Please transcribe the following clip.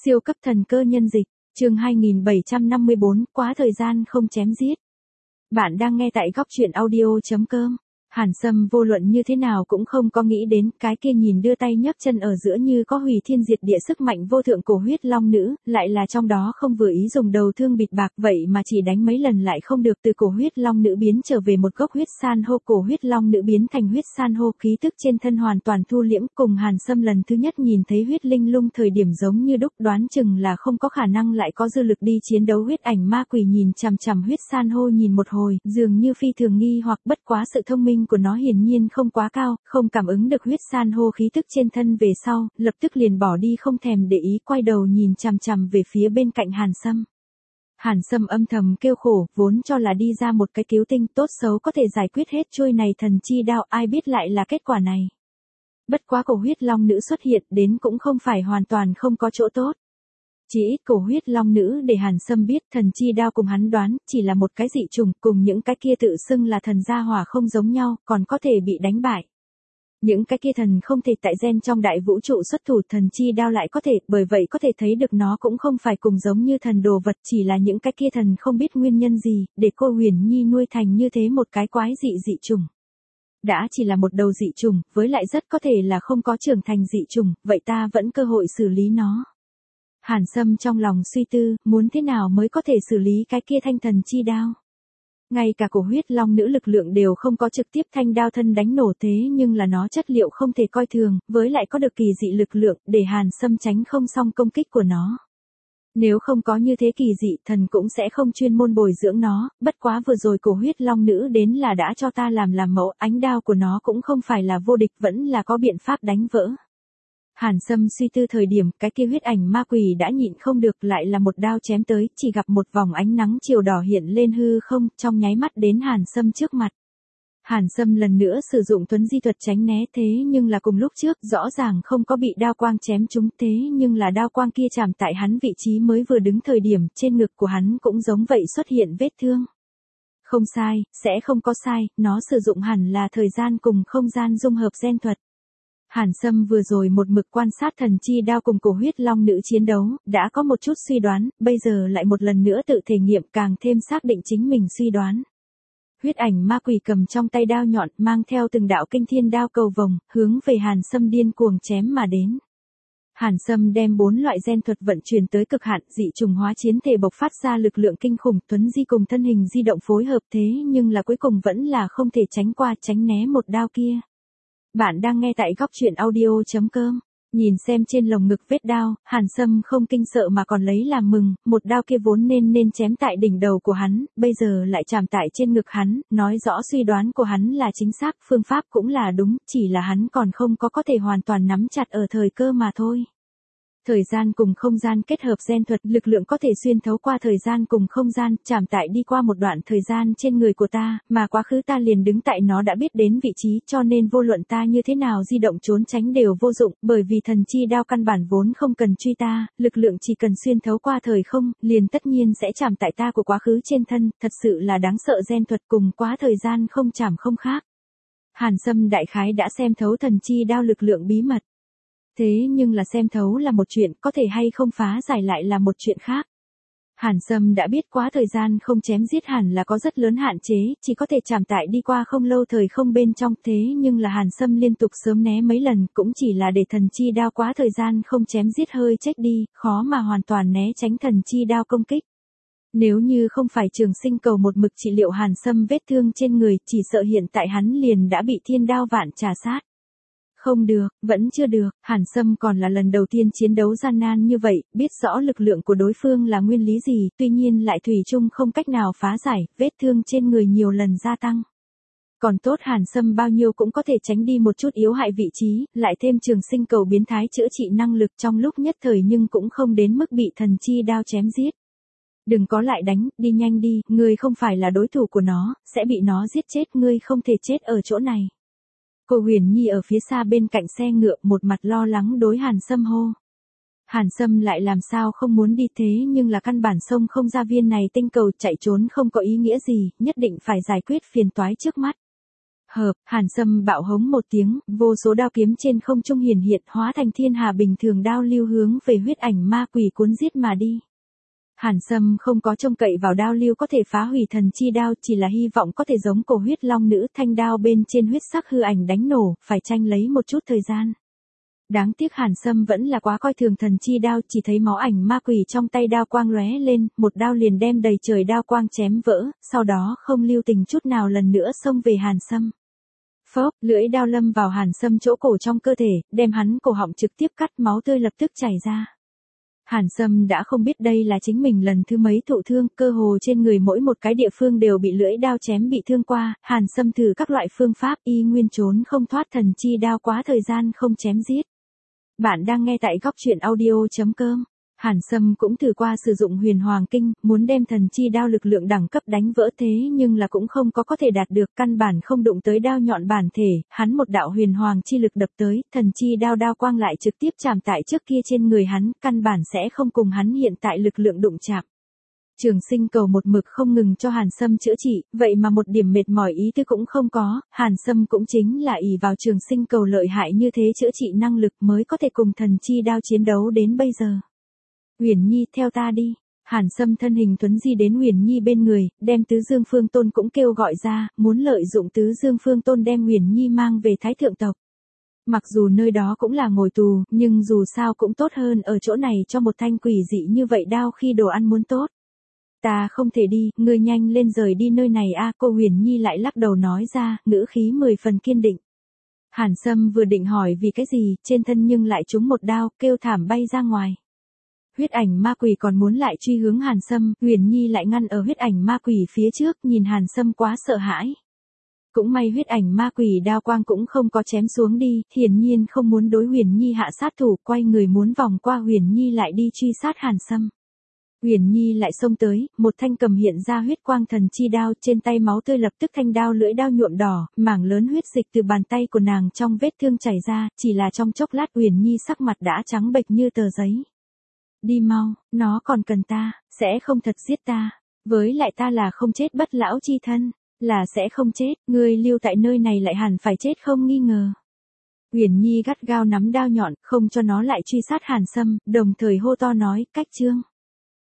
Siêu cấp thần cơ nhân dịch, chương 2754, quá thời gian không chém giết. Bạn đang nghe tại góc truyện audio.com. Hàn Sâm vô luận như thế nào cũng không có nghĩ đến cái kia nhìn đưa tay nhấc chân ở giữa như có hủy thiên diệt địa sức mạnh vô thượng cổ huyết long nữ, lại là trong đó không vừa ý dùng đầu thương bịt bạc vậy mà chỉ đánh mấy lần lại không được, từ cổ huyết long nữ biến trở về một gốc huyết san hô, cổ huyết long nữ biến thành huyết san hô, khí tức trên thân hoàn toàn thu liễm, cùng Hàn Sâm lần thứ nhất nhìn thấy huyết linh lung thời điểm giống như đúc, đoán chừng là không có khả năng lại có dư lực đi chiến đấu. Huyết ảnh ma quỷ nhìn chằm chằm huyết san hô nhìn một hồi, dường như phi thường nghi hoặc, bất quá sự thông minh của nó hiển nhiên không quá cao, không cảm ứng được huyết san hô khí tức trên thân về sau, lập tức liền bỏ đi không thèm để ý, quay đầu nhìn chằm chằm về phía bên cạnh Hàn Sâm. Hàn Sâm âm thầm kêu khổ, vốn cho là đi ra một cái cứu tinh tốt xấu có thể giải quyết hết chuôi này thần chi đao, ai biết lại là kết quả này. Bất quá cổ huyết long nữ xuất hiện đến cũng không phải hoàn toàn không có chỗ tốt. Chỉ ít cổ huyết long nữ để Hàn Sâm biết thần chi đao cùng hắn đoán chỉ là một cái dị trùng, cùng những cái kia tự xưng là thần gia hỏa không giống nhau, còn có thể bị đánh bại. Những cái kia thần không thể tại gen trong đại vũ trụ xuất thủ, thần chi đao lại có thể, bởi vậy có thể thấy được nó cũng không phải cùng giống như thần đồ vật, chỉ là những cái kia thần không biết nguyên nhân gì, để cô Huyền Nhi nuôi thành như thế một cái quái dị trùng. Đã chỉ là một đầu dị trùng, với lại rất có thể là không có trưởng thành dị trùng, vậy ta vẫn cơ hội xử lý nó. Hàn Sâm trong lòng suy tư, muốn thế nào mới có thể xử lý cái kia thanh thần chi đao. Ngay cả cổ huyết long nữ lực lượng đều không có trực tiếp thanh đao thân đánh nổ, thế nhưng là nó chất liệu không thể coi thường, với lại có được kỳ dị lực lượng, để Hàn Sâm tránh không xong công kích của nó. Nếu không có như thế kỳ dị, thần cũng sẽ không chuyên môn bồi dưỡng nó, bất quá vừa rồi cổ huyết long nữ đến là đã cho ta làm mẫu, ánh đao của nó cũng không phải là vô địch, vẫn là có biện pháp đánh vỡ. Hàn Sâm suy tư thời điểm, cái kia huyết ảnh ma quỷ đã nhịn không được, lại là một đao chém tới, chỉ gặp một vòng ánh nắng chiều đỏ hiện lên hư không, trong nháy mắt đến Hàn Sâm trước mặt. Hàn Sâm lần nữa sử dụng tuấn di thuật tránh né, thế nhưng là cùng lúc trước, rõ ràng không có bị đao quang chém trúng, thế nhưng là đao quang kia chạm tại hắn vị trí mới vừa đứng thời điểm, trên ngực của hắn cũng giống vậy xuất hiện vết thương. Không sai, sẽ không có sai, nó sử dụng hẳn là thời gian cùng không gian dung hợp gen thuật. Hàn Sâm vừa rồi một mực quan sát thần chi đao cùng cổ huyết long nữ chiến đấu, đã có một chút suy đoán, bây giờ lại một lần nữa tự thể nghiệm, càng thêm xác định chính mình suy đoán. Huyết ảnh ma quỷ cầm trong tay đao nhọn, mang theo từng đạo kinh thiên đao cầu vồng, hướng về Hàn Sâm điên cuồng chém mà đến. Hàn Sâm đem 4 loại gen thuật vận chuyển tới cực hạn, dị trùng hóa chiến thể bộc phát ra lực lượng kinh khủng, tuấn di cùng thân hình di động phối hợp, thế nhưng là cuối cùng vẫn là không thể tránh qua, tránh né một đao kia. Bạn đang nghe tại góc truyện audio.com. Nhìn xem trên lồng ngực vết đao, Hàn Sâm không kinh sợ mà còn lấy làm mừng, một đao kia vốn nên chém tại đỉnh đầu của hắn, bây giờ lại chạm tại trên ngực hắn, nói rõ suy đoán của hắn là chính xác, phương pháp cũng là đúng, chỉ là hắn còn không có thể hoàn toàn nắm chặt ở thời cơ mà thôi. Thời gian cùng không gian kết hợp gen thuật, lực lượng có thể xuyên thấu qua thời gian cùng không gian, chạm tại đi qua một đoạn thời gian trên người của ta, mà quá khứ ta liền đứng tại nó đã biết đến vị trí, cho nên vô luận ta như thế nào di động trốn tránh đều vô dụng, bởi vì thần chi đao căn bản vốn không cần truy ta, lực lượng chỉ cần xuyên thấu qua thời không, liền tất nhiên sẽ chạm tại ta của quá khứ trên thân, thật sự là đáng sợ, gen thuật cùng quá thời gian không chạm không khác. Hàn Sâm đại khái đã xem thấu thần chi đao lực lượng bí mật. Thế nhưng là xem thấu là một chuyện, có thể hay không phá giải lại là một chuyện khác. Hàn Sâm đã biết quá thời gian không chém giết hẳn là có rất lớn hạn chế, chỉ có thể chạm tại đi qua không lâu thời không bên trong, thế nhưng là Hàn Sâm liên tục sớm né mấy lần, cũng chỉ là để thần chi đao quá thời gian không chém giết hơi chết đi, khó mà hoàn toàn né tránh thần chi đao công kích. Nếu như không phải Trường Sinh cầu một mực trị liệu Hàn Sâm vết thương trên người, chỉ sợ hiện tại hắn liền đã bị thiên đao vạn trà sát. Không được, vẫn chưa được, Hàn Sâm còn là lần đầu tiên chiến đấu gian nan như vậy, biết rõ lực lượng của đối phương là nguyên lý gì, tuy nhiên lại thủy chung không cách nào phá giải, vết thương trên người nhiều lần gia tăng. Còn tốt Hàn Sâm bao nhiêu cũng có thể tránh đi một chút yếu hại vị trí, lại thêm Trường Sinh cầu biến thái chữa trị năng lực trong lúc nhất thời, nhưng cũng không đến mức bị thần chi đao chém giết. Đừng có lại đánh, đi nhanh đi, ngươi không phải là đối thủ của nó, sẽ bị nó giết chết, ngươi không thể chết ở chỗ này. Cô Huyền Nhi ở phía xa bên cạnh xe ngựa, một mặt lo lắng đối Hàn Sâm hô. Hàn Sâm lại làm sao không muốn đi, thế nhưng là căn bản xông không ra viên này tinh cầu, chạy trốn không có ý nghĩa gì, nhất định phải giải quyết phiền toái trước mắt. Hợp, Hàn Sâm bạo hống một tiếng, vô số đao kiếm trên không trung hiển hiện hóa thành thiên hà bình thường đao lưu hướng về huyết ảnh ma quỷ cuốn giết mà đi. Hàn Sâm không có trông cậy vào đao lưu có thể phá hủy thần chi đao, chỉ là hy vọng có thể giống cổ huyết long nữ, thanh đao bên trên huyết sắc hư ảnh đánh nổ, phải tranh lấy một chút thời gian. Đáng tiếc Hàn Sâm vẫn là quá coi thường thần chi đao, chỉ thấy máu ảnh ma quỷ trong tay đao quang lóe lên, một đao liền đem đầy trời đao quang chém vỡ, sau đó không lưu tình chút nào lần nữa xông về Hàn Sâm. Phốc, lưỡi đao lâm vào Hàn Sâm chỗ cổ trong cơ thể, đem hắn cổ họng trực tiếp cắt, máu tươi lập tức chảy ra. Hàn Sâm đã không biết đây là chính mình lần thứ mấy thụ thương, cơ hồ trên người mỗi một cái địa phương đều bị lưỡi đao chém bị thương qua, Hàn Sâm thử các loại phương pháp y nguyên trốn không thoát thần chi đao, quá thời gian không chém giết. Bạn đang nghe tại góc truyện audio.com. Hàn Sâm cũng thử qua sử dụng huyền hoàng kinh, muốn đem thần chi đao lực lượng đẳng cấp đánh vỡ, thế nhưng là cũng không có thể đạt được, căn bản không đụng tới đao nhọn bản thể, hắn một đạo huyền hoàng chi lực đập tới, thần chi đao đao quang lại trực tiếp chạm tại trước kia trên người hắn, căn bản sẽ không cùng hắn hiện tại lực lượng đụng chạm. Trường sinh cầu một mực không ngừng cho Hàn Sâm chữa trị, vậy mà một điểm mệt mỏi ý tư cũng không có, Hàn Sâm cũng chính là ỷ vào trường sinh cầu lợi hại như thế chữa trị năng lực mới có thể cùng thần chi đao chiến đấu đến bây giờ. Uyển Nhi, theo ta đi. Hàn Sâm thân hình thuấn di đến Uyển Nhi bên người, đem Tứ Dương Phương Tôn cũng kêu gọi ra, muốn lợi dụng Tứ Dương Phương Tôn đem Uyển Nhi mang về Thái Thượng tộc. Mặc dù nơi đó cũng là ngồi tù, nhưng dù sao cũng tốt hơn ở chỗ này cho một thanh quỷ dị như vậy đao khi đồ ăn muốn tốt. Ta không thể đi, ngươi nhanh lên rời đi nơi này a. Cô Uyển Nhi lại lắc đầu nói ra, ngữ khí 10 phần kiên định. Hàn Sâm vừa định hỏi vì cái gì, trên thân nhưng lại trúng một đao, kêu thảm bay ra ngoài. Huyết ảnh ma quỷ còn muốn lại truy hướng Hàn Sâm, Uyển Nhi lại ngăn ở huyết ảnh ma quỷ phía trước, nhìn Hàn Sâm quá sợ hãi. Cũng may huyết ảnh ma quỷ đao quang cũng không có chém xuống đi, hiển nhiên không muốn đối Uyển Nhi hạ sát thủ, quay người muốn vòng qua Uyển Nhi lại đi truy sát Hàn Sâm. Uyển Nhi lại xông tới, một thanh cầm hiện ra huyết quang thần chi đao, trên tay máu tươi lập tức thanh đao lưỡi đao nhuộm đỏ, mảng lớn huyết dịch từ bàn tay của nàng trong vết thương chảy ra, chỉ là trong chốc lát Uyển Nhi sắc mặt đã trắng bệch như tờ giấy. Đi mau, nó còn cần ta, sẽ không thật giết ta, với lại ta là không chết bất lão chi thân, là sẽ không chết, ngươi lưu tại nơi này lại hẳn phải chết không nghi ngờ. Uyển Nhi gắt gao nắm đao nhọn, không cho nó lại truy sát Hàn Sâm, đồng thời hô to nói, cách chương.